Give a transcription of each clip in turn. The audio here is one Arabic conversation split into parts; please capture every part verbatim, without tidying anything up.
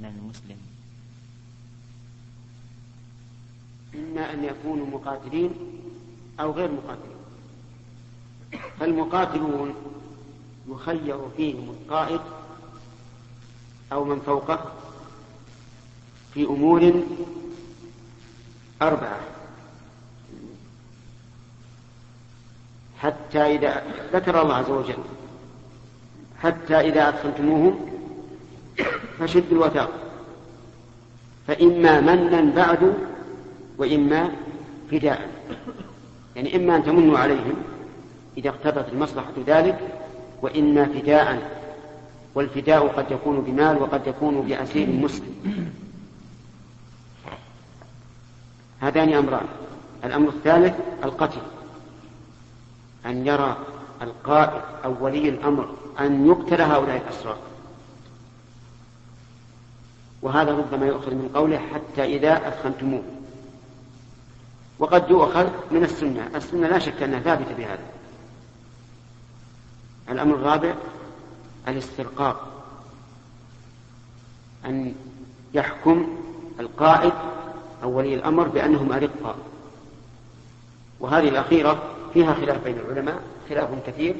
مثلا المسلم؟ إما أن يكونوا مقاتلين أو غير مقاتلين. فالمقاتلون يخير فيهم القائد أو من فوقه في أمور أربعة، حتى إذا ذكر الله عز وجل حتى إذا أدخلتموهم فشدوا الوثاق، فإما منا بعد وإما فداء. يعني إما أن تمنوا عليهم إذا اقتضت المصلحة ذلك، وإما فداء، والفداء قد يكون بمال وقد يكون بأسير مسلم. هذان أمران. الأمر الثالث القتل، أن يرى القائد أو ولي الأمر أن يقتل هؤلاء الأسرى، وهذا ربما يؤخذ من قوله حتى إذا أثخنتموه، وقد يؤخذ من السنة. السنة لا شك أنها ثابتة بهذا. الأمر الرابع الاسترقاق، أن يحكم القائد أو ولي الأمر بأنهم أرقاء، وهذه الأخيرة فيها خلاف بين العلماء، خلاف كثير.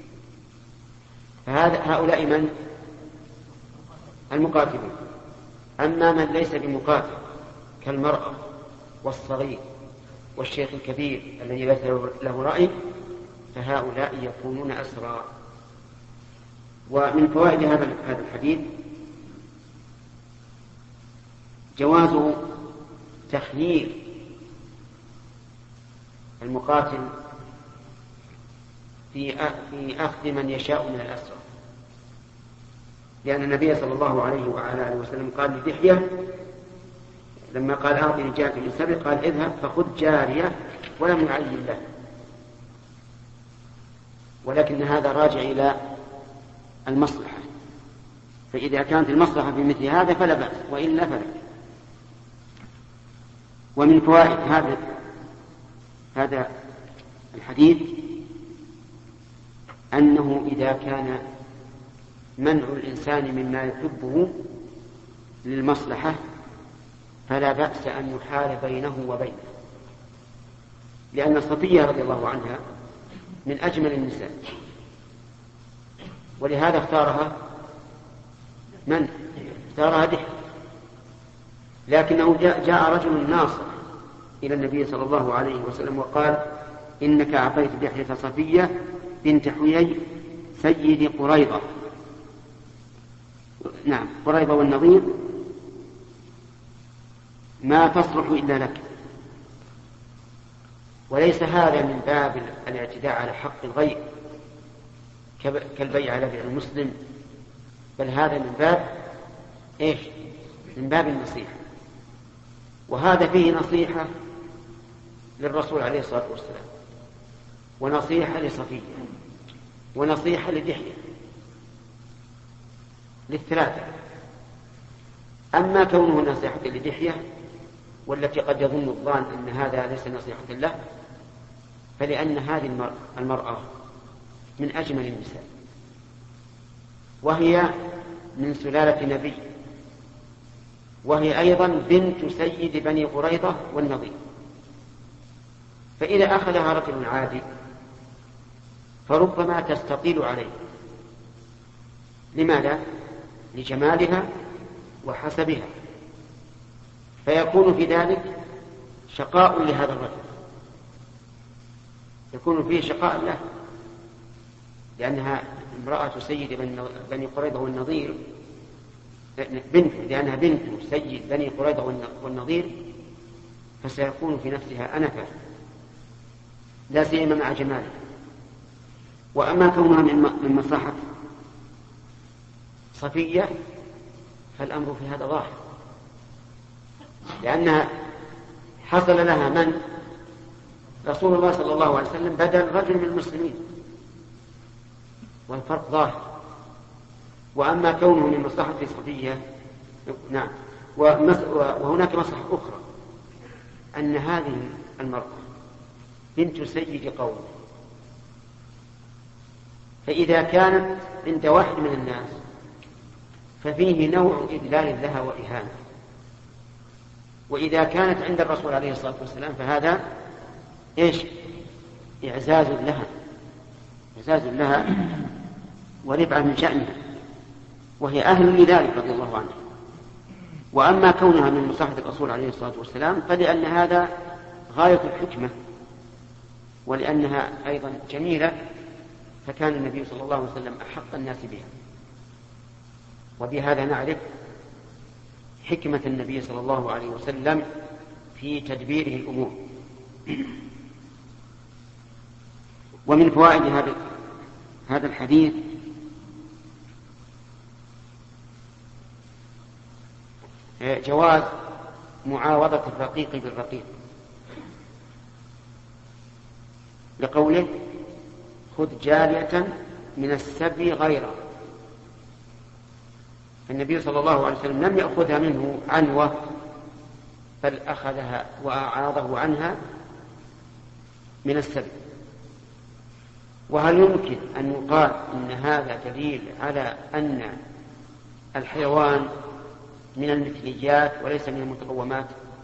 فهؤلاء من المقاتلون. أما من ليس بمقاتل كالمرأة والصغير والشيخ الكبير الذي ليس له رأي، فهؤلاء يكونون أسرى. ومن فوائد هذا هذا الحديث جواز تخيير المقاتل في أخذ من يشاء من الأسرى، لأن النبي صلى الله عليه وعلى آله وسلم قال لدحية لما قال أعطني جارية من سبع قال اذهب فخذ جارية ولم يعين له، ولكن هذا راجع إلى المصلحة، فإذا كانت المصلحة في مثل هذا فلا بأس، وإلا فلا. ومن فوائد هذا هذا الحديث أنه إذا كان منع الإنسان مما يحبه للمصلحة فلا بأس أن يحال بينه وبينه، لأن صفية رضي الله عنها من أجمل النساء، ولهذا اختارها من؟ اختارها دحية. لكنه جاء, جاء رجل ناصح إلى النبي صلى الله عليه وسلم وقال إنك أعطيت دحية صفية بنت حيي سيد قريظة. نعم، قريظة والنظير ما تصلح إلا لك. وليس هذا من باب الاعتداء على حق الغير كالبيع على بيع المسلم، بل هذا من باب إيش؟ من باب النصيحة. وهذا فيه نصيحة للرسول عليه الصلاة والسلام، ونصيحة لصفية، ونصيحة لدحية، للثلاثة. أما كونه نصيحة لدحية والتي قد يظن الظان أن هذا ليس نصيحة له، فلأن هذه المرأة من أجمل النساء، وهي من سلالة نبي، وهي أيضا بنت سيد بني قريظة والنضير. فإذا أخذها رجل عادي فربما تستطيل عليه. لماذا؟ لجمالها وحسبها، فيكون في ذلك شقاء لهذا الرجل، يكون فيه شقاء له، لأنها امرأة سيد بني قريظة والنضير، بنت لأنها بنت سيد بني قريظة والنضير، فسيكون في نفسها أنفة، لا سيما مع جمالها. وأما كونها من مصلحة صفية فالأمر في هذا ظاهر، لأنها حصل لها من رسول الله صلى الله عليه وسلم بدل رجل من المسلمين، والفرق ظاهر. وأما كونه من مصلحة صفية نعم، وهناك مصلحة أخرى، أن هذه المرأة بنت سيد قوم، فإذا كانت عند واحد من الناس ففيه نوع إذلال لها وإهانة. وإذا كانت عند الرسول عليه الصلاة والسلام فهذا إيش؟ إعزاز لها، إعزاز لها ورفعة من شأنها، وهي أهل لذلك رضي الله عنها. وأما كونها من مصاحبة الرسول عليه الصلاة والسلام فلأن هذا غاية الحكمة، ولأنها أيضا جميلة، فكان النبي صلى الله عليه وسلم أحق الناس بها. وبهذا نعرف حكمة النبي صلى الله عليه وسلم في تدبيره الأمور. ومن فوائد هذا هذا الحديث جواز معاوضة الرقيق بالرقيق، لقوله خذ جارية من السبي غيره. النبي صلى الله عليه وسلم لم يأخذها منه عنوة، بل أخذها وأعاضه عنها من السبي. وهل يمكن أن يقال إن هذا دليل على أن الحيوان من المثليات وليس من المتقومات؟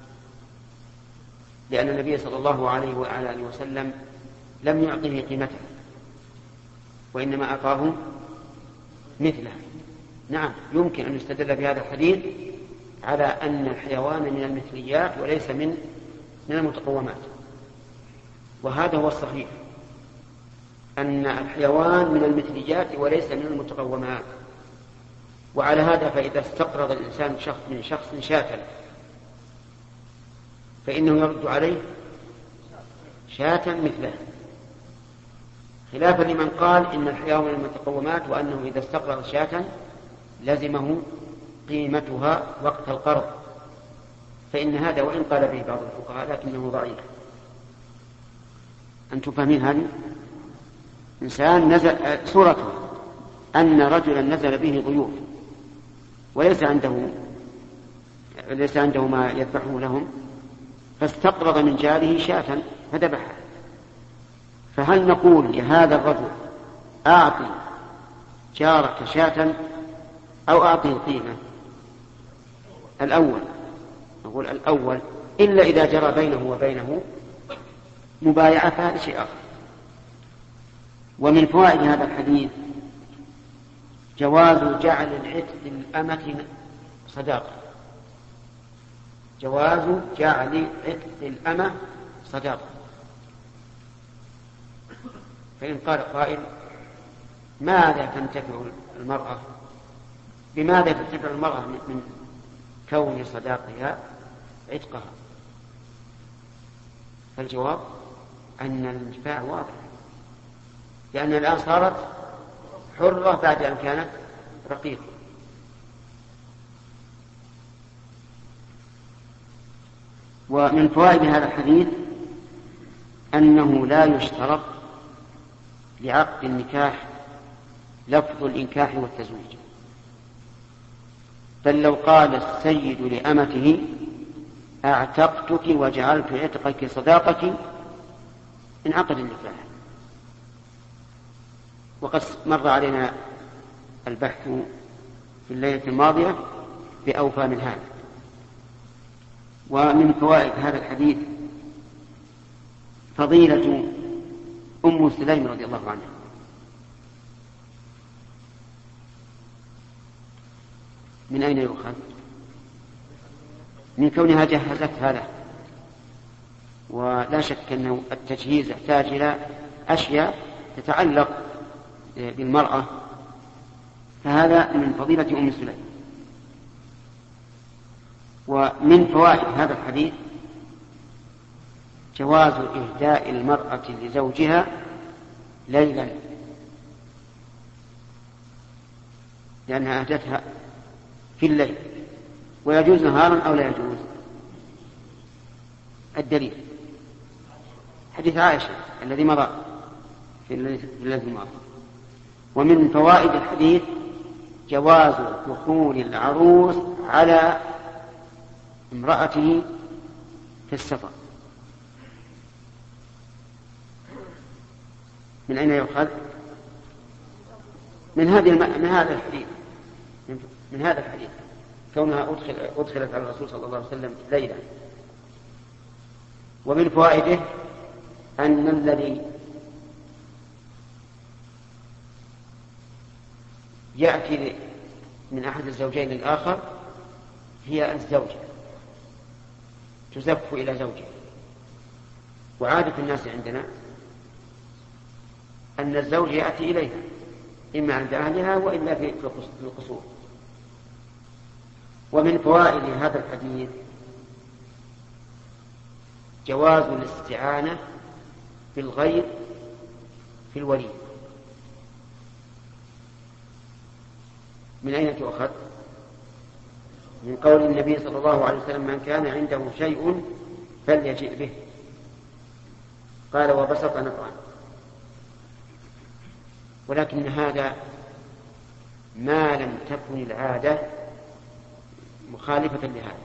لأن النبي صلى الله عليه وعلى آله وسلم لم يعطه قيمته، وإنما أعطاه مثله. نعم، يمكن أن يستدل بهذا الحديث على أن الحيوان من المثليات وليس من من المتقومات، وهذا هو الصحيح، أن الحيوان من المثليات وليس من المتقومات. وعلى هذا فإذا استقرض الإنسان شخص من شخص شاة فإنه يرد عليه شاة مثله، خلافا لمن قال إن الحيوان من المتقومات، وأنه إذا استقرض شاة لزمه قيمتها وقت القرض، فإن هذا وإن قال به بعض الفقهاء لكنه ضعيف. أنتم فاهمين هذه؟ إنسان نزل صورته أن رجلا نزل به ضيوف وليس عنده ليس عنده ما يذبحه لهم، فاستقرض من جاره شاة فذبحها. فهل نقول لهذا الرجل أعطي جارك شاة أو أعطي القيمة؟ الأول، نقول الأول، إلا إذا جرى بينه وبينه مبايعة فهذا شيء آخر. ومن فوائد هذا الحديث جواز جعل العتق للأمة صداقة، جواز جعل عتق الأمة صداقة. فإن قال قائل ماذا تنتفع المرأة بماذا تنتفع المرأة من كون صداقها عتقها؟ فالجواب أن الانتفاع واضح، لأن الآن صارت حرة بعد أن كانت رقيقة. ومن فوائد هذا الحديث أنه لا يشترط لعقد النكاح لفظ الإنكاح والتزويج، بل لو قال السيد لأمته أعتقتك وجعلت عتقك صداقتي انعقد النكاح. وقد مر علينا البحث في الليلة الماضية بأوفى من هذا. ومن فوائد هذا الحديث فضيلة أم سليم رضي الله عنها. من أين يؤخذ؟ من كونها جهزتها له، ولا شك أنه التجهيز يحتاج إلى أشياء تتعلق بالمرأة، فهذا من فضيلة أم سليم. ومن فوائد هذا الحديث جواز إهداء المرأة لزوجها ليلا، لأنها أهدتها في الليل، ويجوز نهارا أو لا يجوز. الدليل حديث عائشة الذي مضى في الليلة الماضية. ومن فوائد الحديث جواز دخول العروس على امرأته في السفر. من أين يؤخذ؟ من هذه الم... من هذا الحديث. من هذا الحديث كونها أدخل أدخلت على الرسول صلى الله عليه وسلم ليلا. ومن فوائده أن الذي يأتي من أحد الزوجين الآخر هي الزوجة تزف إلى زوجها. وعادة الناس عندنا أن الزوج يأتي إليها إما عند أهلها وإلا في القصور. ومن فوائد هذا الحديث جواز الاستعانة بالغير في الولي. من أين تؤخذ؟ من قول النبي صلى الله عليه وسلم: من كان عنده شيء فليجئ به. قال: وبسط نطعا. ولكن هذا ما لم تكن العادة مخالفة لهذا.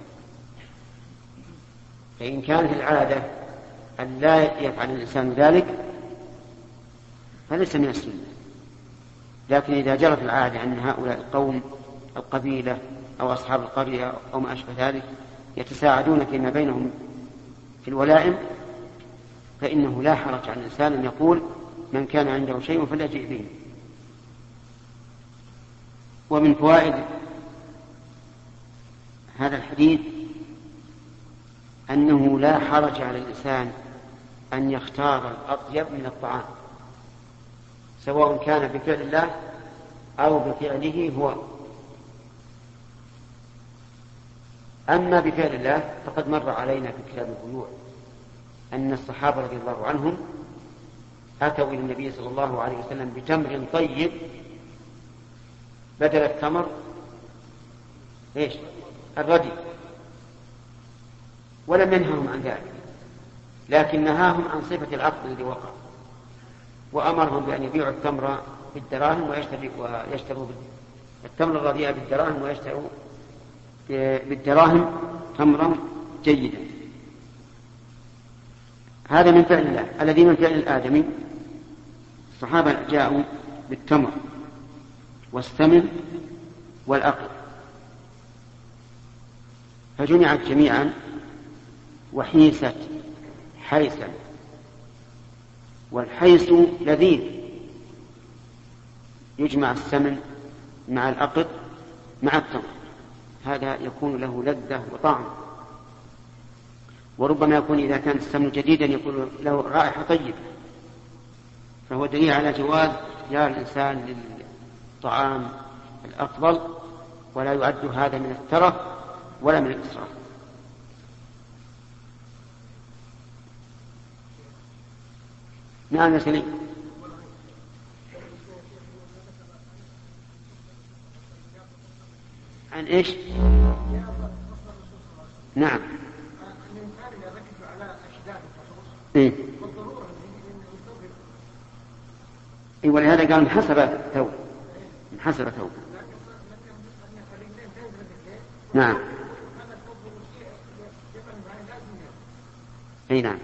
فإن كانت العادة أن لا يفعل الإنسان ذلك فليس من السنة. لكن إذا جرت العادة أن هؤلاء القوم القبيلة أو أصحاب القرية أو ما أشبه ذلك يتساعدون فيما بينهم في الولائم فإنه لا حرج على الإنسان أن يقول: من كان عنده شيء فليجئ به. ومن فوائد هذا الحديث أنه لا حرج على الإنسان أن يختار الأطيب من الطعام، سواء كان بفعل الله أو بفعله هو. أما بفعل الله فقد مر علينا في كتاب البيوع أن الصحابة رضي الله عنهم أتوا إلى النبي صلى الله عليه وسلم بتمر طيب بدل التمر إيش؟ الردي، ولم ينههم عن ذلك، لكن نهاهم عن صفة العقد الذي وقع، وأمرهم بأن يبيعوا التمر بالدراهم ويشتروا التمر الرديء بالدراهم ويشتروا بالدراهم تمرا جيدا. هذا من فعل الله. الذي من فعل الآدمي الصحابة جاءوا بالتمر والثمن والأقل فجمعت جميعا وحيست حيسا، والحيس لذيذ، يجمع السمن مع الأقط مع التمر، هذا يكون له لذة وطعم. وربما يكون إذا كان السمن جديدا يكون له رائحة طيبة، فهو دليل على جواز اختيار الإنسان للطعام الأفضل، ولا يعد هذا من الترف ولا من الإسراف. نعم يا سليم. عن إيش؟ نعم. إيه؟ إيه، ولهذا قال محسب ثوب، محسب ثوب. نعم. أي نعم.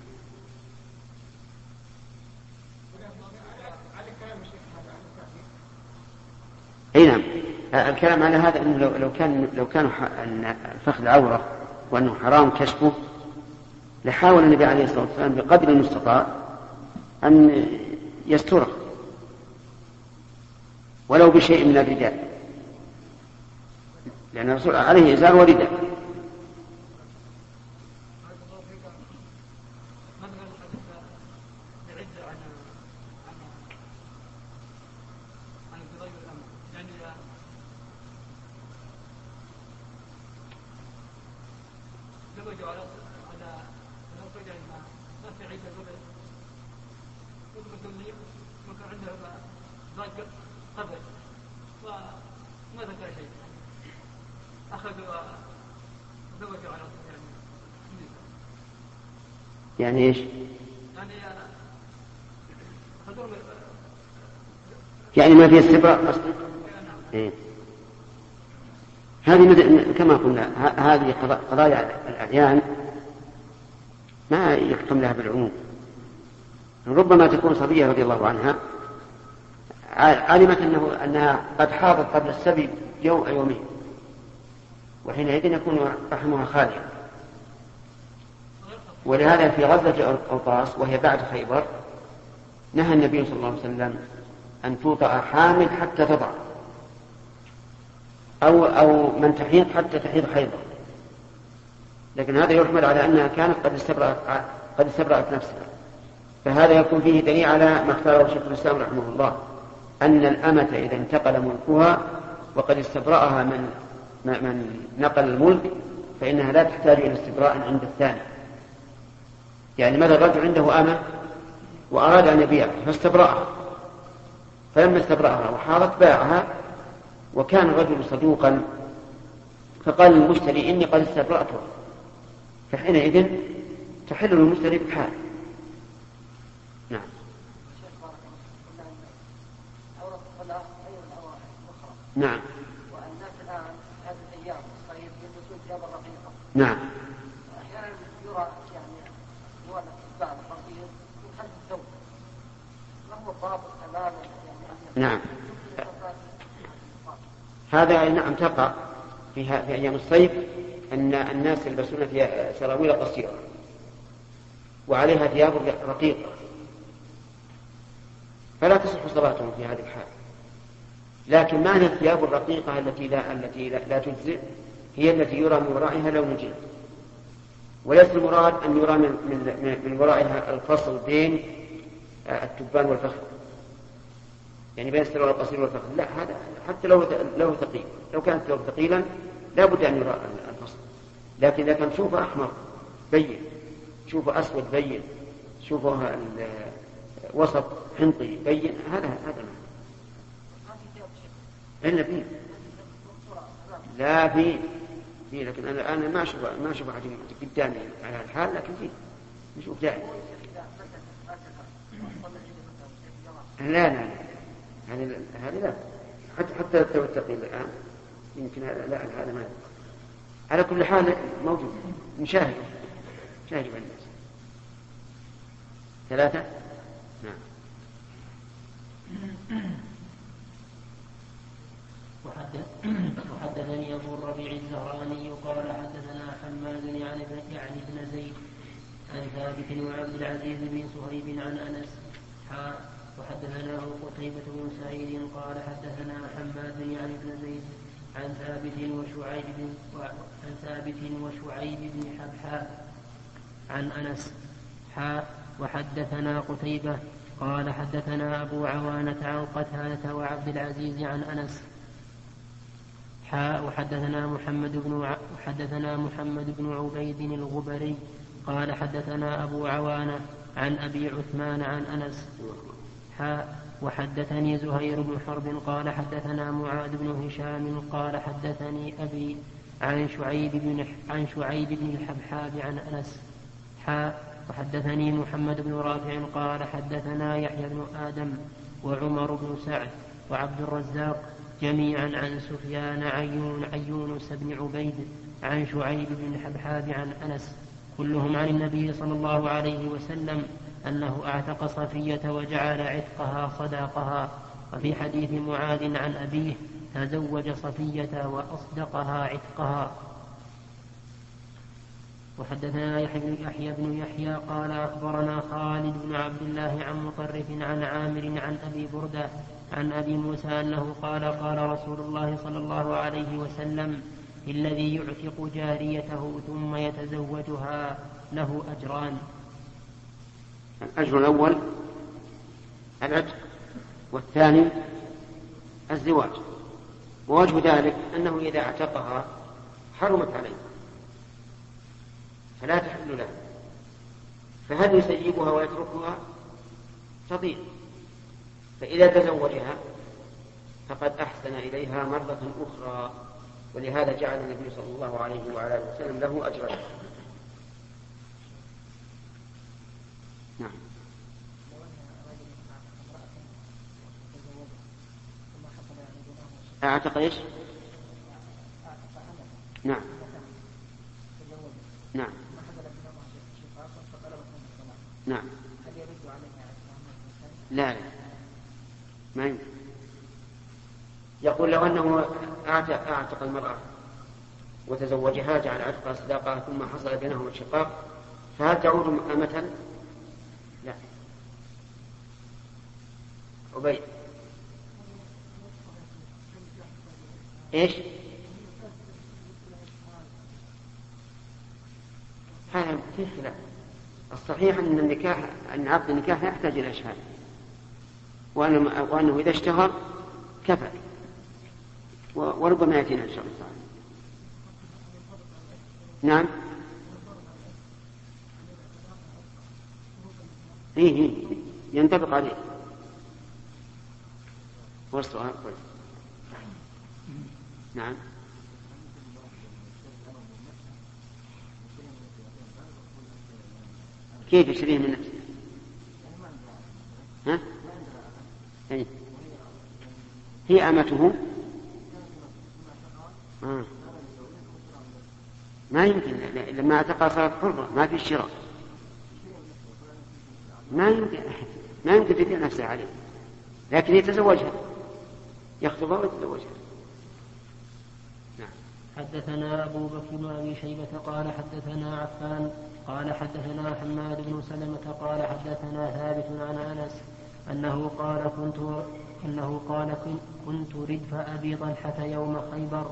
أي نعم. الكلام على هذا أنه لو لو كان لو كان الفخذ عورة وأنه حرام كشفه لحاول النبي عليه الصلاة والسلام بقدر المستطاع أن يستره ولو بشيء من الرداء، لأن الرسول عليه إزار ورداء. يعني ايش؟ يعني ما في استبراء اصلا. إيه؟ هذه كما قلنا هذه قضايا الأعيان ما يحكم لها بالعموم. ربما تكون صبية رضي الله عنها علمت أنه أنها قد حاضت قبل السبي يوم يومين، وحينئذ يكون رحمها خاليا. ولهذا في غزوة أوطاس وهي بعد خيبر نهى النبي صلى الله عليه وسلم أن توطأ حامل حتى تضع، أو, أو من تحيض حتى تحيض حيضا، لكن هذا يحمل على أنها كانت قد استبرأت, قد استبرأت نفسها. فهذا يكون فيه دليل على ما اختاره شيخ الإسلام رحمه الله، أن الأمة إذا انتقل ملكها وقد استبرأها من, من نقل الملك فإنها لا تحتاج إلى استبراء عند الثاني. يعني ماذا الرجل عنده أمة وأراد أن يبيعها فاستبرأها، فلما استبرأها وحارت باعها، وكان الرجل صدوقا فقال للمشتري إني قد استبرأتها، فحينئذ تحل المشتري بالحال. نعم. نعم. والناس الآن هذه الأيام الصيف يلبسون ثياب رقيقة. نعم. أحيانا يرى يعني يولد بعض الرقيق من خلف الثوب، ما هو الضابط تماما يعني؟ نعم. هذا نعم تقع في, في أيام الصيف أن الناس يلبسون فيها سراويل قصيرة وعليها ثياب رقيقة، فلا تصح صلاتهم في هذه الحال. لكن معنى الثياب الرقيقة التي لا, التي لا, لا تجزئ هي التي يرى من ورائها لون الجلد، وليس المراد أن يرى من, من, من ورائها الفصل بين التبان والفخذ، يعني بين السراويل القصير والفخذ، لا، هذا حتى لو لو ثقيل، لو كان الثوب ثقيلا لا بد أن يرى الفصل. لكن إذا كان شوفه أحمر بين، شوفه أسود بين، شوفه وسط حنطي بين، هذا هذا إلا فيه. لا فيه فيه لكن أنا أنا ما أشوف ما أشوف أحد قدامي على الحال، لكن فيه نشوف دائما. لا لا لا هذه هذه لا، حتى حتى لو الثقيل الآن يمكن لا هذا ما. على كل حال موجود نشاهد نشاهد الناس. ثلاثة. نعم. وحدثني أبو الربيع الزهراني قال حدثنا حماد يعني يعني ابن زيد عن ثابت وعبد العزيز بن صهيب عن أنس. وحدثناه قتيبة بن سعيد قال حدثنا حماد يعني ابن زيد عن ثابت وشعيب بن عن ثابت وشعيب بن حبحاء عن أنس. وحدثنا قتيبة قال حدثنا أبو عوانة عن قتادة وعبد العزيز عن أنس. وحدثنا محمد بن وحدثنا محمد بن عبيد الغبري قال حدثنا أبو عوانة عن أبي عثمان عن أنس. وحدثني زهير بن حرب قال حدثنا معاذ بن هشام قال حدثني أبي عن شعيب بن عن شعيب بن الحبحاب عن أنس. وحدثني محمد بن رافع قال حدثنا يحيى بن آدم وعمر بن سعد وعبد الرزاق جميعا عن سفيان عن يونس بن عبيد عن شعيب بن الحبحاب عن أنس، كلهم عن النبي صلى الله عليه وسلم أنه اعتق صفية وجعل عتقها صداقها. وفي حديث معاذ عن أبيه تزوج صفية وأصدقها عتقها. وحدثنا يحيى بن يحيى قال أخبرنا خالد بن عبد الله عن مطرف عن عامر عن أبي بردة عن أبي موسى أنه قال قال رسول الله صلى الله عليه وسلم الذي يعتق جاريته ثم يتزوجها له أجران. الأجر الأول العتق، والثاني الزواج. ووجه ذلك أنه إذا اعتقها حرمت عليه فلا تحل له، فهل يسيبها ويتركها؟ تضيع. فإذا تزوجها فقد أحسن إليها مرة أخرى، ولهذا جعل النبي صلى الله عليه وعلى آله وسلم له أجرين. نعم. أعتق إيش؟ نعم نعم نعم. لا لا ما يمكن، يقول لو أنه أعتق المرأة وتزوجها جعل عتقها صداقها ثم حصل بينهما شقاق فهل تعود أمة؟ لا. عبيد إيش؟ هذا في خلاف. الصحيح أن النكاح أن عقد النكاح لا يحتاج إلى إشهاد، وأنه إذا اشتهر كفى، وربما يأتينا إن شاء الله تعالى. نعم. إيه إيه ينطبق عليه. هو السؤال. نعم. كيف يشتريه من نفسه؟ ها؟ أي. هي أمته. آه. ما يمكن لما اعتقى صارت حرة ما في شراء، ما يمكن ما يمكن تبيع نفسها عليه، لكن يتزوجها يخطبها ويتزوجها. نعم. حدثنا أبو بكر بن أبي شيبة قال حدثنا عفان قال حدثنا حماد بن سلمة قال حدثنا ثابت عن أنس أنه قال كنت أنه قال كنت ردف أبي طلحة يوم خيبر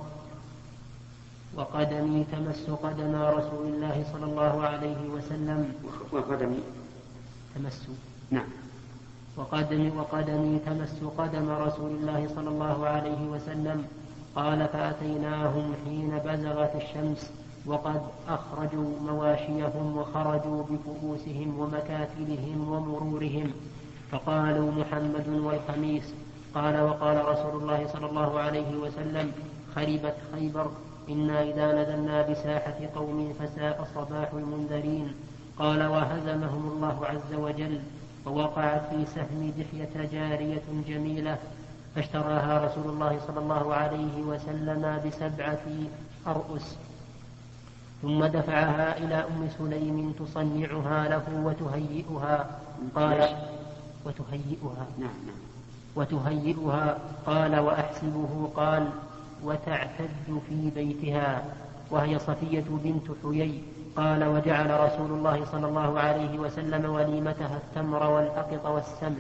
وقدمي تمس قدم رسول الله صلى الله عليه وسلم. وقدمي تمس. نعم. وقدمي وقدمي تمس قدم رسول الله صلى الله عليه وسلم. قال فأتيناهم حين بزغت الشمس وقد أخرجوا مواشيهم وخرجوا بفؤوسهم ومكاتلهم ومرورهم فقالوا محمد والخميس. قال وقال رسول الله صلى الله عليه وسلم خربت خيبر إنا إذا نزلنا بساحة قوم فساء صباح المنذرين. قال وهزمهم الله عز وجل ووقعت في سهم دحية جارية جميلة فاشتراها رسول الله صلى الله عليه وسلم بسبعة أرؤس ثم دفعها إلى أم سليم تصنعها له وتهيئها. قال وتهيئها نعم. وتهيئها قال وأحسبه قال وتعتد في بيتها وهي صفية بنت حيي. قال وجعل رسول الله صلى الله عليه وسلم وليمتها التمر والأقط والسمن.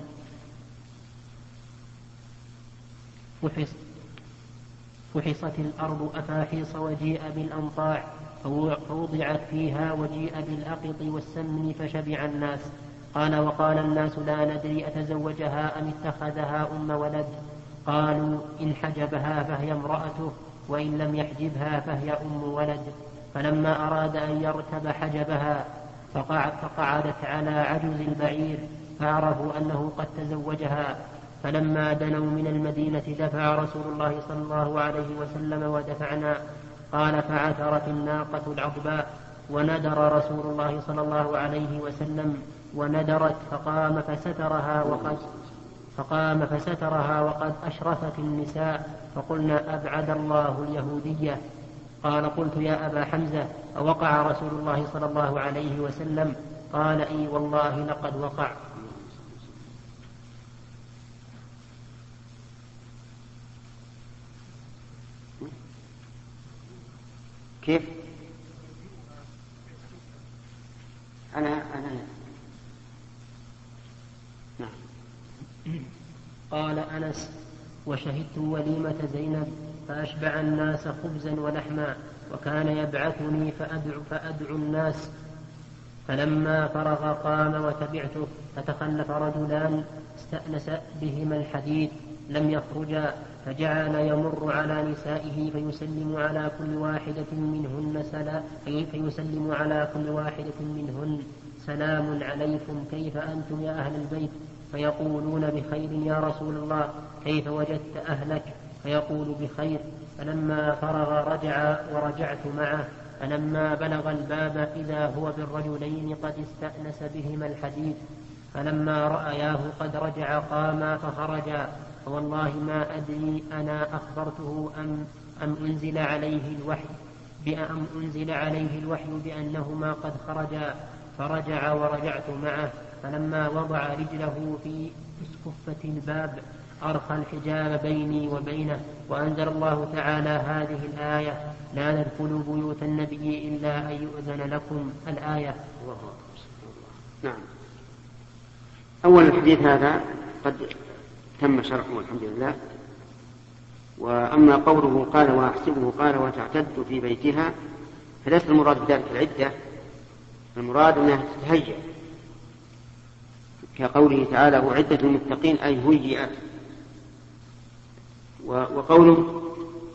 فحص فحصت الأرض أفاحيص وجيء بالأنطاع فوضعت فيها وجيء بالأقط والسمن فشبع الناس. قال وقال الناس لا ندري أتزوجها أم اتخذها أم ولد. قالوا إن حجبها فهي امرأته وإن لم يحجبها فهي أم ولد. فلما أراد أن يركب حجبها فقعدت على عجز البعير فعرفوا أنه قد تزوجها. فلما دنوا من المدينة دفع رسول الله صلى الله عليه وسلم ودفعنا. قال فعثرت الناقة العضباء وندر رسول الله صلى الله عليه وسلم وندرت فقام فسترها وقد فقام فسترها وقد أشرفت النساء فقلنا أبعد الله اليهودية. قال قلت يا أبا حمزة أوقع رسول الله صلى الله عليه وسلم؟ قال إي والله لقد وقع. كيف؟ أنا أنا نعم. قال أنس وشهدت وليمة زينب فأشبع الناس خبزا ولحما وكان يبعثني فأدعو, فأدعو الناس. فلما فرغ قام وتبعته فتخلف رجلان استأنس بهما الحديث لم يخرجا فجعل يمر على نسائه فيسلم على كل واحدة منهن سلام فيسلم على كل واحدة منهن سلام عليكم كيف أنتم يا أهل البيت؟ فيقولون بخير يا رسول الله كيف وجدت أهلك؟ فيقول بخير. فلما فرغ رجع ورجعت معه. فلما بلغ الباب إذا هو بالرجلين قد استأنس بهما الحديث. فلما رأياه قد رجع قاما فخرجا. فوالله ما أدري أنا أخبرته أم, أم أنزل عليه الوحي بأم أنزل عليه الوحي بأنهما قد خرجا. فرجع ورجعت معه. فلما وضع رجله في اسكفة الباب أرخى الحجاب بيني وبينه. وأنزل الله تعالى هذه الآية: لا تدخلوا بيوت النبي إلا أن يؤذن لكم. الآية. نعم. أول الحديث هذا قد تم شرحه والحمد لله. وأما قوله قال وأحسبه قال وتعتد في بيتها، فليس المراد بذلك العدة، المراد أنها تتهيأ، كقوله تعالى أعدت للمتقين أي هيئت. وقوله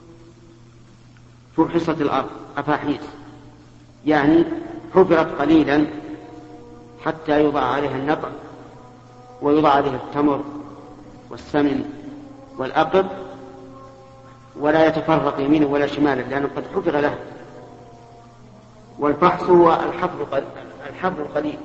فرحصت الأرض أفاحيس، يعني حفرت قليلا حتى يوضع عليها النبع ويوضع عليها التمر والسمن والأقب، ولا يتفرق يمينا ولا شمالا لأنه قد حفر له. والفحص هو الحفر الحفر القليل.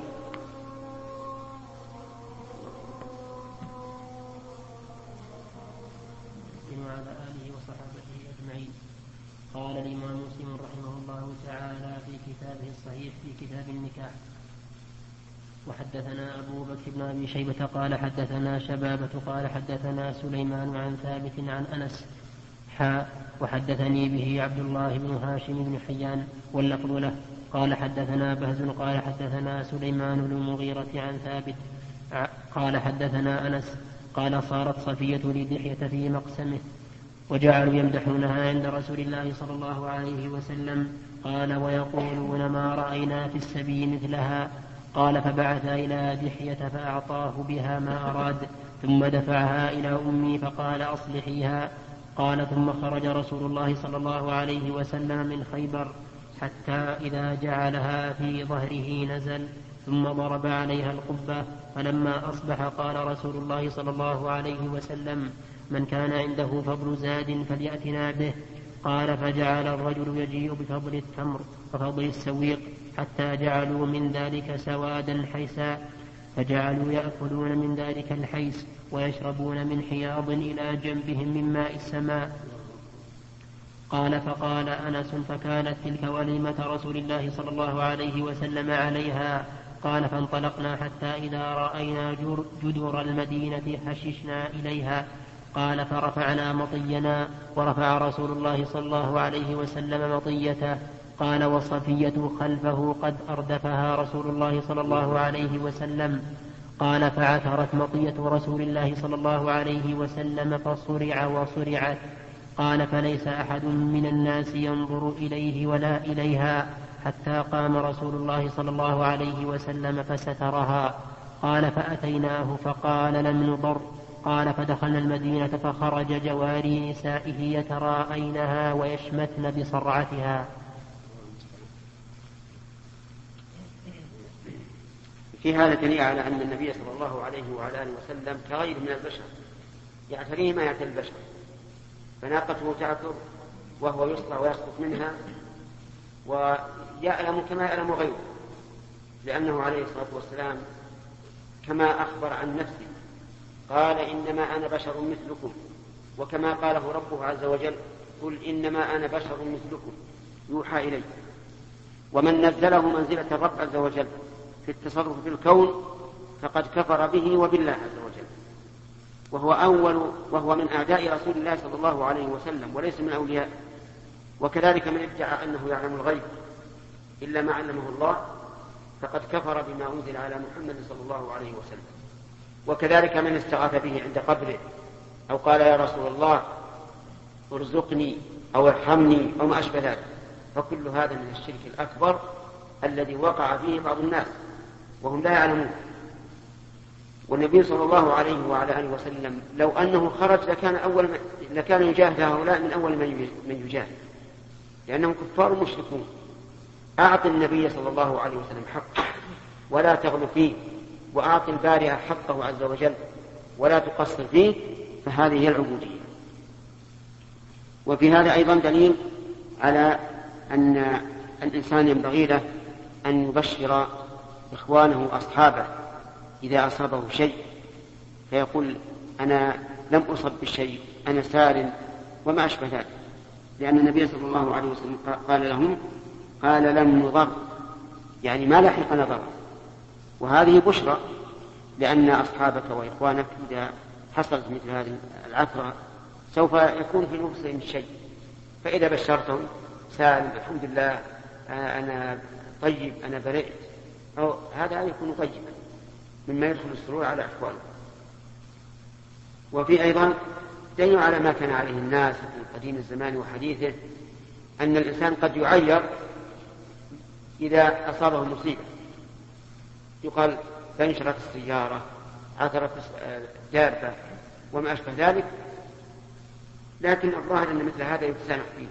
وعلى آله وصحبه أجمعين. قال الإمام مسلم رحمه الله تعالى في كتابه الصحيح في كتاب النكاح: وحدثنا أبو بكر بن أبي شيبة قال حدثنا شبابة قال حدثنا سليمان عن ثابت عن أنس حاء وحدثني به عبد الله بن هاشم بن حيان واللفظ له قال حدثنا بهز قال حدثنا سليمان بن المغيرة عن ثابت قال حدثنا أنس قال صارت صفية لدحية في مقسمه وجعلوا يمدحونها عند رسول الله صلى الله عليه وسلم. قال ويقولون ما رأينا في السبي مثلها. قال فبعث إلى دحية فأعطاه بها ما أراد ثم دفعها إلى أمي فقال أصلحيها. قال ثم خرج رسول الله صلى الله عليه وسلم من خيبر حتى إذا جعلها في ظهره نزل ثم ضرب عليها القبة. فلما أصبح قال رسول الله صلى الله عليه وسلم: من كان عنده فضل زاد فليأتنا به. قال فجعل الرجل يجيء بفضل التمر وفضل السويق حتى جعلوا من ذلك سوادا حيسا، فجعلوا يأكلون من ذلك الحيس ويشربون من حياض إلى جنبهم من ماء السماء. قال فقال أنس فكانت تلك وليمة رسول الله صلى الله عليه وسلم عليها. قال فانطلقنا حتى إذا رأينا جدر المدينة حششنا إليها. قال فرفعنا مطينا ورفع رسول الله صلى الله عليه وسلم مطيته. قال وصفية خلفه قد أردفها رسول الله صلى الله عليه وسلم. قال فعثرت مطية رسول الله صلى الله عليه وسلم فصرع وصرعت. قال فليس أحد من الناس ينظر إليه ولا إليها حتى قام رسول الله صلى الله عليه وسلم فسترها. قال فأتيناه فقال لم نضر. قال فدخلنا المدينة فخرج جواري نسائه يتراءينها ويشمتن بصرعتها. في هذا دليل على أن النبي صلى الله عليه وعلى آله وسلم كغير من البشر، يعتريه ما يعتري البشر، فناقته تعثر وهو يصرع ويسقط منها ويعلم كما يعلم غيره، لأنه عليه الصلاة والسلام كما أخبر عن نفسه قال إنما أنا بشر مثلكم، وكما قاله ربه عز وجل قل إنما أنا بشر مثلكم يوحى إلي. ومن نزله منزلة الرب عز وجل في التصرف في الكون فقد كفر به وبالله عز وجل، وهو أول وهو من أعداء رسول الله صلى الله عليه وسلم وليس من أولياء. وكذلك من ادعى أنه يعلم الغيب إلا ما علمه الله فقد كفر بما أنزل على محمد صلى الله عليه وسلم. وكذلك من استغاث به عند قبره أو قال يا رسول الله ارزقني أو ارحمني أو ما أشبه ذلك، فكل هذا من الشرك الأكبر الذي وقع فيه بعض الناس وهم لا يعلمون. والنبي صلى الله عليه وعلى آله وسلم لو أنه خرج لكان, أول من لكان يجاهد هؤلاء من أول من يجاهد، لأنهم كفار مشركون. أعط النبي صلى الله عليه وسلم حقه ولا تغلو فيه، وأعط البارئ حقه عز وجل ولا تقصر فيه، فهذه هي العبودية. وفي هذا أيضا دليل على أن الإنسان ينبغي له أن يبشر إخوانه وأصحابه إذا أصابه شيء، فيقول أنا لم أصب بالشيء أنا سار وما أشبه ذلك، لأن النبي صلى الله عليه وسلم قال لهم قال لم نضر، يعني ما لحقنا ضر. وهذه بشرى، لأن أصحابك وإخوانك إذا حصلت مثل هذه العثرة سوف يكون في المسلم شيء، فإذا بشرتهم سالم الحمد لله أنا طيب أنا برئت، أو هذا يكون طيبا مما يدخل السرور على أحواله. وفي أيضا دليل على ما كان عليه الناس في قديم الزمان وحديثه، أن الإنسان قد يعير إذا أصابه مصيبة، يقال فانشرت السيارة، عثرت الدابة وما أشبه ذلك، لكن الظاهر أن مثل هذا يتسامح فيه.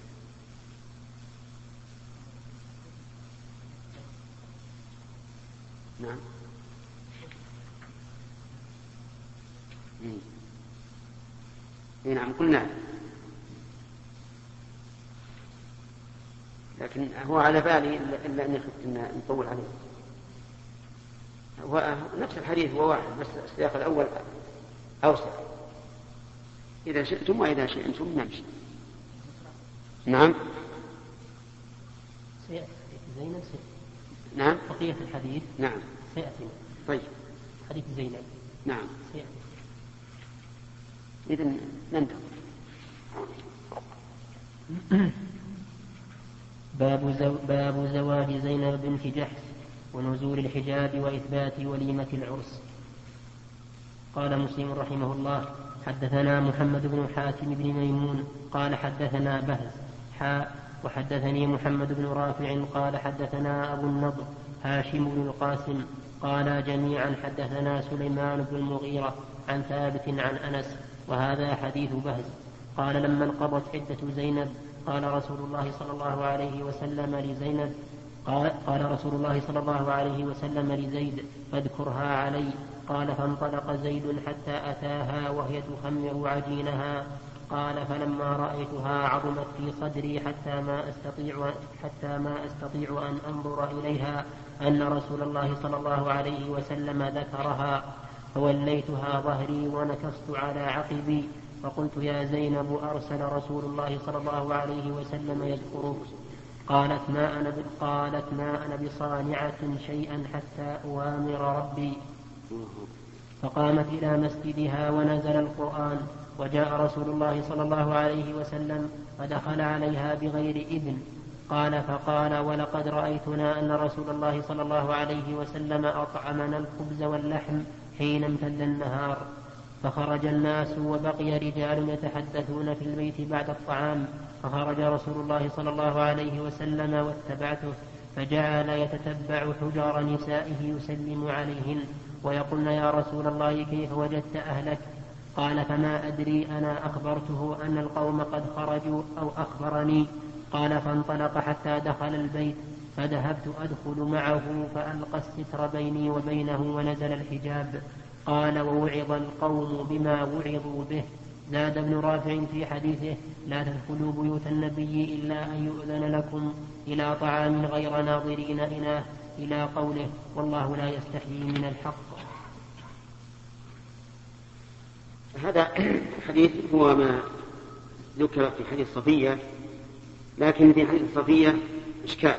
نعم. نعم قلنا، لكن هو على بالي إلا أني خفت أن نطول عليه. هو نفس الحديث هو واحد، بس السياق الأول أوسع. إذا شئتم وإذا شئتم نمشي. نعم. سيأتي زينب سيأتي. نعم. بقية الحديث. نعم. سيأتي. طيب. حديث زينب. نعم. سيأتي. إذن ننتظر. باب, زو... باب زواج زينب بنت جحش ونزول الحجاب وإثبات وليمة العرس. قال مسلم رحمه الله: حدثنا محمد بن حاتم بن ميمون قال حدثنا بهز حاء وحدثني محمد بن رافع قال حدثنا أبو النضر هاشم بن القاسم قال جميعا حدثنا سليمان بن المغيرة عن ثابت عن أنس، وهذا حديث بهز. قال: لما انقضت عدة زينب قال رسول الله صلى الله عليه وسلم لزينب قال, قال رسول الله صلى الله عليه وسلم لزيد: فاذكرها علي. قال: فانطلق زيد حتى أتاها وهي تخمر عجينها. قال: فلما رأيتها عظمت في صدري حتى ما أستطيع, حتى ما أستطيع أن أنظر إليها أن رسول الله صلى الله عليه وسلم ذكرها، فوليتها ظهري ونكصت على عقبي، فقلت: يا زينب أرسل رسول الله صلى الله عليه وسلم يذكرك. قالت: ما أنا, قالت ما أنا بصانعة شيئا حتى أوامر ربي. فقامت إلى مسجدها ونزل القرآن، وجاء رسول الله صلى الله عليه وسلم فدخل عليها بغير إذن. قال: فقال: ولقد رأيتنا أن رسول الله صلى الله عليه وسلم أطعمنا الخبز واللحم حين امتد النهار. فخرج الناس وبقي رجال يتحدثون في البيت بعد الطعام، فخرج رسول الله صلى الله عليه وسلم واتبعته، فجعل يتتبع حجر نسائه يسلم عليهن ويقولن: يا رسول الله كيف وجدت أهلك؟ قال: فما أدري أنا أخبرته أن القوم قد خرجوا أو أخبرني. قال: فانطلق حتى دخل البيت، فذهبت أدخل معه فألقى الستر بيني وبينه ونزل الحجاب. قال: ووعظ القوم بما وعظوا به. زاد ابن رافع في حديثه: لا تدخلوا بيوت النبي إلا أن يؤذن لكم إلى طعام غير ناظرين إناه، إلى قوله: والله لا يستحيي من الحق. هذا الحديث هو ما ذكر في حديث صفية، لكن في حديث صفية إشكال،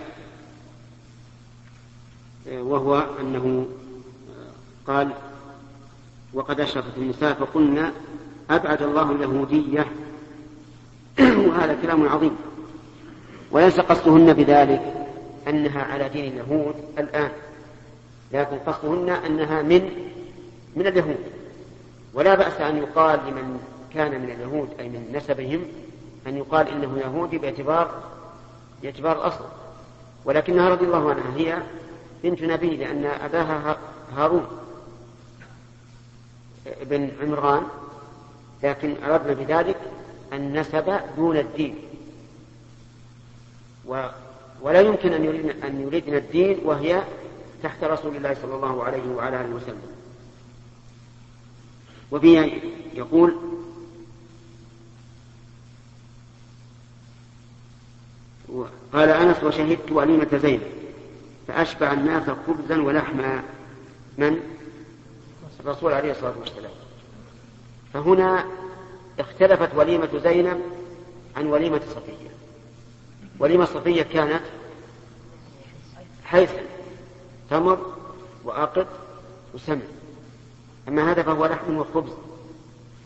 وهو أنه قال: وقد أشرفت النساء فقلنا أبعد الله اليهودية. وهذا كلام عظيم، وليس قصدهن بذلك أنها على دين اليهود الآن، لكن قصدهن أنها من من اليهود، ولا بأس أن يقال لمن كان من اليهود أي من نسبهم أن يقال إنه يهودي باعتبار باعتبار الأصل، ولكنها رضي الله عنها هي بنت نبي، لأن أباها هارون بن عمران، لكن أردنا بذلك النسب دون الدين، و ولا يمكن أن يريدنا, أن يريدنا الدين وهي تحت رسول الله صلى الله عليه وعلى آله وسلم. وفيها يقول: قال أنس: وشهدت وليمة زينب فأشبع الناس خبزا ولحما. من؟ الرسول عليه الصلاة والسلام. فهنا اختلفت وليمة زينب عن وليمة صفية. وليمة صفية كانت حيث تمر وأقط وسمن، أما هذا فهو لحم وخبز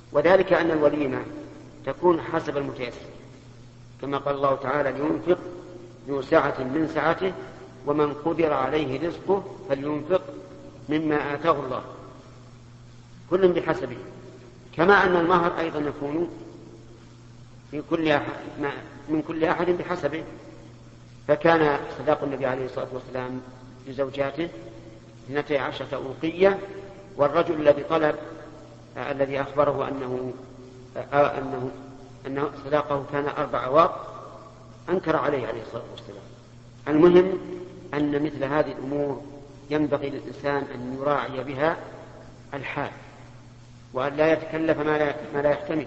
وذلك أن الوليمة تكون حسب المتيسر، كما قال الله تعالى: لينفق ذو سعة من سعته ومن قدر عليه رزقه فلينفق مما آتاه الله، كل بحسبه. كما أن المهر أيضا يكون في كل أحد من كل أحد بحسبه، فكان صداق النبي عليه الصلاة والسلام لزوجاته اثنتي عشرة أوقية، والرجل الذي طلب آه الذي أخبره أنه آه أنه أنه صداقه كان أربع أواق أنكر عليه عليه الصلاة والسلام. المهم أن مثل هذه الأمور ينبغي للإنسان أن يراعي بها الحال، وأن لا يتكلف ما لا, ما لا يحتمل.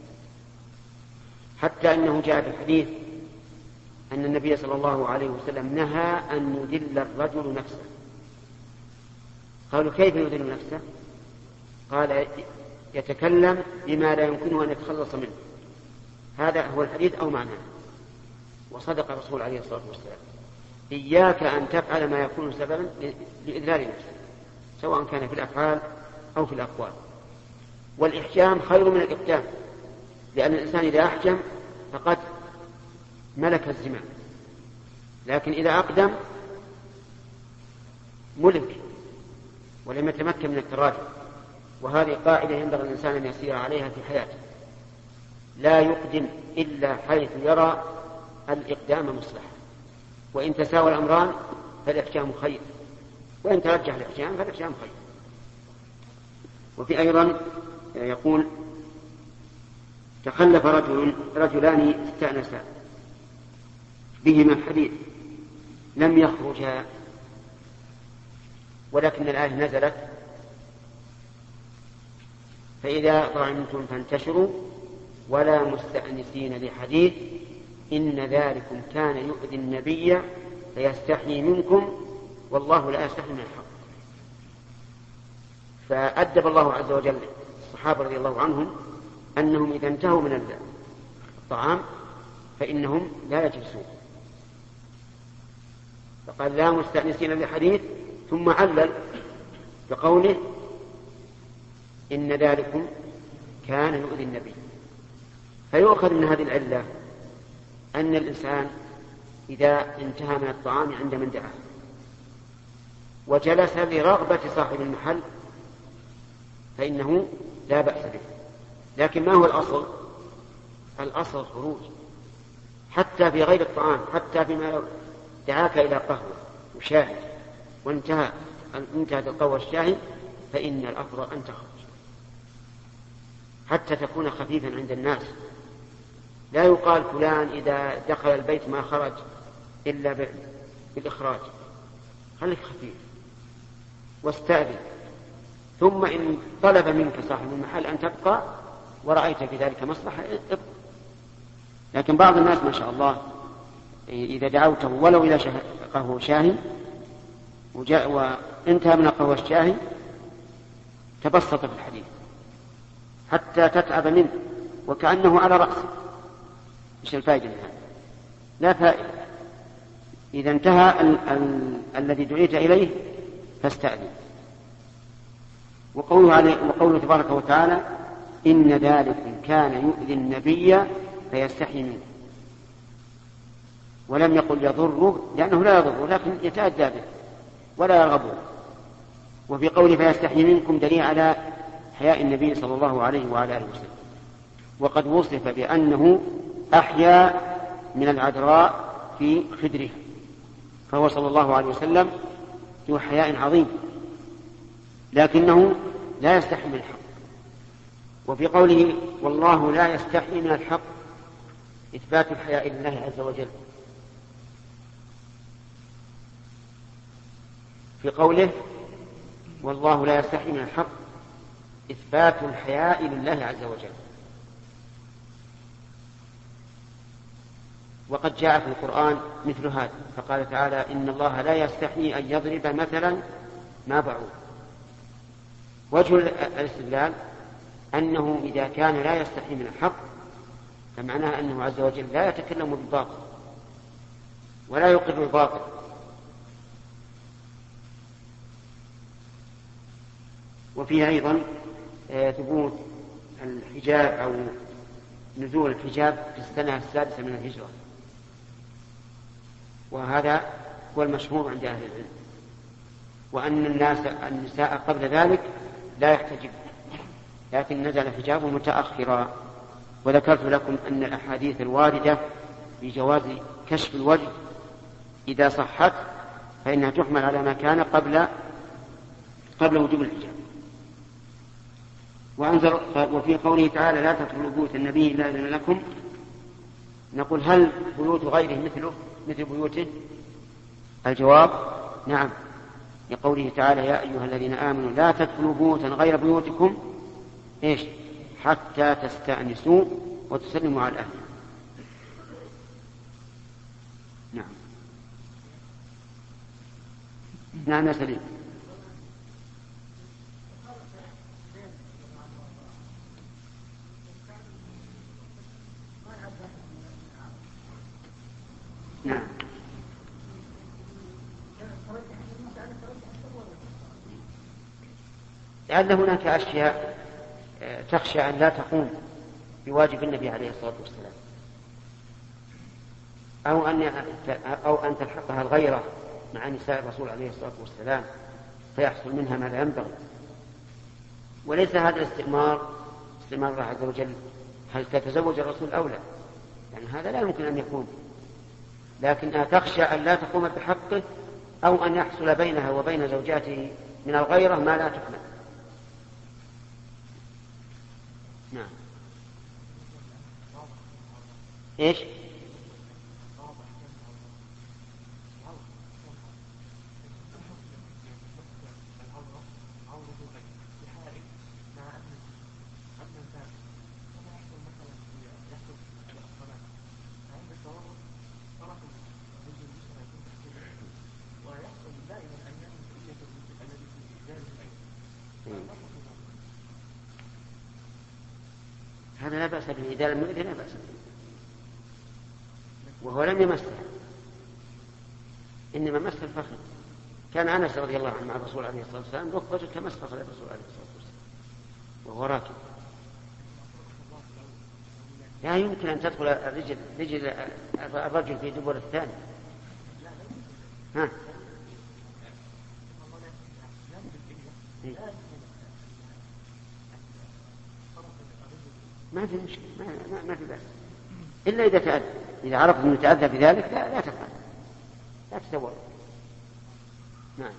حتى أنه جاء في الحديث أن النبي صلى الله عليه وسلم نهى أن يدل الرجل نفسه. قالوا: كيف يدل نفسه؟ قال: يتكلم بما لا يمكنه أن يتخلص منه. هذا هو الحديث أو معناه. وصدق الرسول عليه الصلاة والسلام: إياك أن تفعل ما يكون سببا لإذلال نفسك، سواء كان في الأفعال أو في الأقوال. والإحجام خير من الإقدام، لأن الإنسان إذا أحجم فقد ملك الزمان، لكن إذا أقدم ملك ولم يتمكن من التراجع. وهذه قاعدة ينبغي الإنسان أن يسير عليها في حياته: لا يقدم إلا حيث يرى الإقدام مصلحة، وإن تساوى الأمران فالإحجام خير، وإن ترجح الإحجام فالإحجام خير. وفي أيضا يقول: تخلف رجل رجلان استأنسا بهما الحديث لم يخرجا، ولكن الآية نزلت: فإذا طعمتم فانتشروا ولا مستأنسين لحديث إن ذلكم كان يؤذي النبي فيستحيي منكم والله لا يستحيي من الحق. فأدب الله عز وجل الصحابة رضي الله عنهم أنهم إذا انتهوا من الطعام فإنهم لا يجلسون، فقال: لا مستأنسين لحديث، ثم علل بقوله: إن ذلكم كان يؤذي النبي. فيؤخذ من هذه العلة أن الإنسان إذا انتهى من الطعام عند من دعاه وجلس لرغبة صاحب المحل فإنه لا بأس به. لكن ما هو الأصل؟ الأصل الخروج، حتى في غير الطعام، حتى فيما دعاك إلى قهوة وشاهي وانتهى انتهت القهوة والشاهي فإن الأفضل أن تخرج حتى تكون خفيفا عند الناس. لا يقال فلان إذا دخل البيت ما خرج إلا بالإخراج، خليك خفيف واستأذن، ثم إن طلب منك صاحب المحل أن تبقى ورأيت في ذلك مصلحة ابقى. لكن بعض الناس ما شاء الله إذا دعوته ولو إلى قهوة شاهي وجاء وانتهى من القهوة الشاهي تبسط في الحديث حتى تتعب منه وكأنه على رأسه. مش الفائدة من هذا؟ لا فائدة. إذا انتهى ال- ال- الذي دعيت إليه فاستأذن. وقوله, عليه وقوله تبارك وتعالى: إن ذلك كان يؤذي النبي فيستحيي منه، ولم يقل يضره لأنه لا يضره لكن يتأدى به ولا يرغبه. وفي قوله فيستحيي منكم دليل على حياء النبي صلى الله عليه وعلى آله وسلم، وقد وصف بأنه أحيا من العذراء في خدره، فهو صلى الله عليه وسلم ذو حياء عظيم لكنه لا يستحي من الحق. وفي قوله والله لا يستحي من الحق إثبات الحياء لله عز وجل. في قوله والله لا يستحي من الحق إثبات الحياء لله عز وجل. وقد جاء في القرآن مثل هذا، فقال تعالى: إن الله لا يستحي أن يضرب مثلا ما بعوض. وجه الاستدلال أنه إذا كان لا يستحي من الحق فمعناه أنه عز وجل لا يتكلم بالباطل ولا يقر الباطل. وفيه أيضا ثبوت الحجاب أو نزول الحجاب في السنة السادسة من الهجرة، وهذا هو المشهور عند أهل العلم، وأن الناس النساء قبل ذلك لا يحتجب، لكن نزل الحجاب متأخرا. وذكرت لكم أن الأحاديث الواردة بجواز كشف الوجه إذا صحت فإنها تحمل على ما كان قبل قبل وجوب الحجاب. وأنزل وفي قوله تعالى لا تدخلوا بيوت النبي إلا إذن لكم، نقول هل بيوت غيره مثله مثل بيوته؟ الجواب نعم، لقوله تعالى يا أيها الذين آمنوا لا تدخلوا بيوتا غير بيوتكم إيش حتى تستأنسوا وتسلموا على الأهل. نعم نعم يا سليم. نعم لعل هناك أشياء تخشى أن لا تقوم بواجب النبي عليه الصلاة والسلام، أو أن أو أن تلحقها الغيرة مع نساء الرسول عليه الصلاة والسلام فيحصل منها ما لا ينبغي. وليس هذا الاستئمار استئمار الله عز وجل هل تتزوج الرسول أو لا، يعني هذا لا يمكن أن يكون، لكنها تخشى أن لا تقوم بحقه أو أن يحصل بينها وبين زوجاته من الغيرة ما لا تحمل. نعم إيش هذا لا بأس به إذا لم يؤذن لا بأس به، وهو لم يمسه إنما مس الفخذ. كان أنس رضي الله عنه مع الرسول عليه الصلاة والسلام ركبته كمس فخذ الرسول عليه الصلاة والسلام وهو راكب. لا يمكن أن تدخل الرجل رجل الرجل في دبر الثاني. ها ما في مشكلة، ما, ما, ما في بأس، إلا إذا تأذى، إذا عرفت أنه تأذى بذلك لا, لا تفعل، لا تتورط. نعم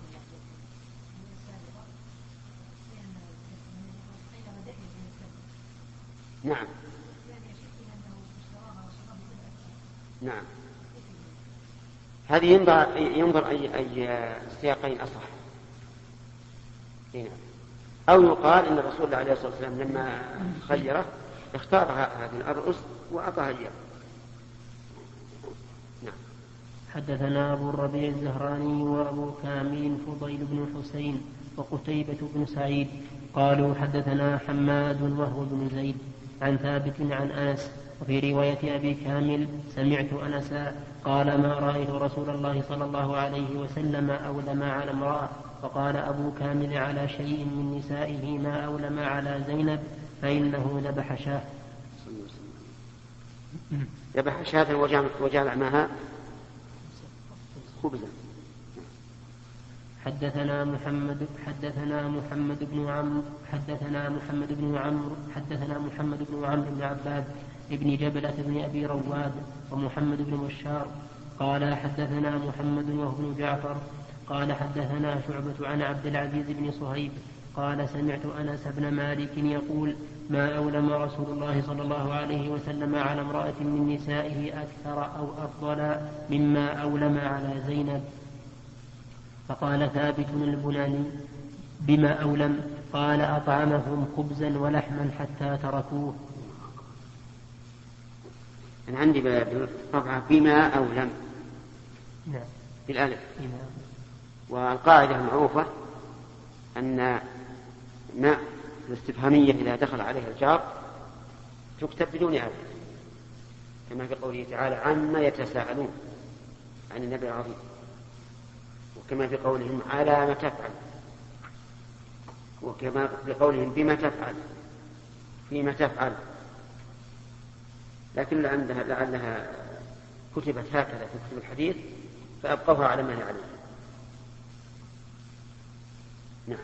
نعم نعم هذه ينظر, ينظر أي, أي سياقين أصح. نعم. أو يقال إن الرسول عليه الصلاة والسلام لما خيره اختار هذه الأرؤس وأعطاها إياه. نعم. حدثنا أبو الربيع الزهراني وأبو كامل فضيل بن حسين وقتيبة بن سعيد قالوا حدثنا حماد وهو بن زيد عن ثابت عن أنس. وفي رواية أبي كامل سمعت أنسا قال ما رأيت رسول الله صلى الله عليه وسلم أولم على امرأة. فقال أبو كامل على شيء من نسائه ما أولم على زينب فإنه ذبح شاة. ذبح شاة وجعل معها خبزا. حدثنا محمد حدثنا محمد بن عمرو حدثنا محمد بن عمرو حدثنا محمد بن عمرو بن عباد ابن جبلة بن أبي رواد ومحمد بن بشار قال حدثنا محمد وهو بن جعفر قال حدثنا شعبة عن عبد العزيز بن صهيب قال سمعت أنس بن مالك يقول ما أولم رسول الله صلى الله عليه وسلم على امرأة من نسائه أكثر أو أفضل مما أولم على زينب. فقال ثابت البناني بما أولم؟ قال أطعمهم خبزا ولحما حتى تركوه. أنا عندي طبعا بما أولم نعم بالألف. والقاعدة المعروفة أن ما الاستفهامية إذا دخل عليها الجار تكتب بدون ألف، كما في قوله تعالى عما يتساءلون عن النبي العظيم، وكما في قولهم على ما تفعل، وكما في قولهم بما تفعل. فيما تفعل، لكن لعلها, لعلها كتبت هكذا في كتب الحديث فأبقوها على ما هي عليه. نعم.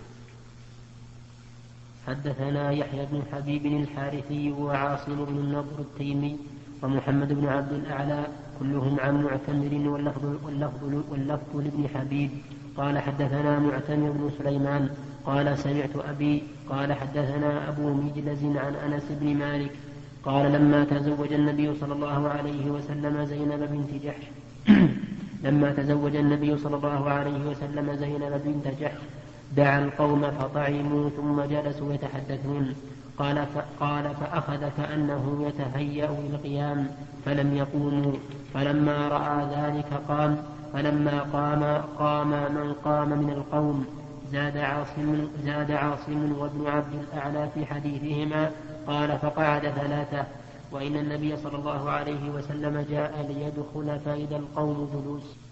حدثنا يحيى بن حبيب الحارثي وعاصم بن النضر التيمي ومحمد بن عبد الأعلى كلهم عن معتمر واللفظ, واللفظ, واللفظ لابن حبيب قال حدثنا معتمر بن سليمان قال سمعت أبي قال حدثنا أبو مجلز عن أنس بن مالك قال لما تزوج النبي صلى الله عليه وسلم زينب بنت جحش لما تزوج النبي صلى الله عليه وسلم زينب بنت جحش دعا القوم فطعموا ثم جلسوا يتحدثون قال, قال فأخذ كأنه يتهيأ للقيام فلم يقوموا فلما رأى ذلك قام فلما قام قام من قام من القوم زاد عاصم, زاد عاصم وابن عبد الأعلى في حديثهما قال فقعد ثلاثة وإن النبي صلى الله عليه وسلم جاء ليدخل فإذا القوم جلوس